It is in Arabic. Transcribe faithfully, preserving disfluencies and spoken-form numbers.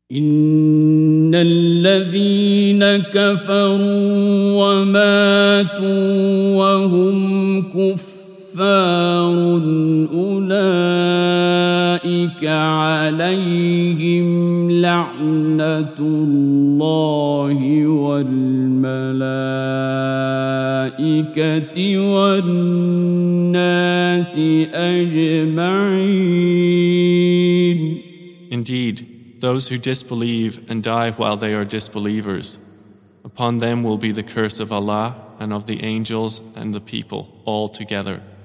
إن الذين كفروا وماتوا وهم كفار أولئك عليهم لعنة الله والملائكة والناس أجمعين. Indeed, those who disbelieve and die while they are disbelievers, upon them will be the curse of Allah and of the angels and the people all together.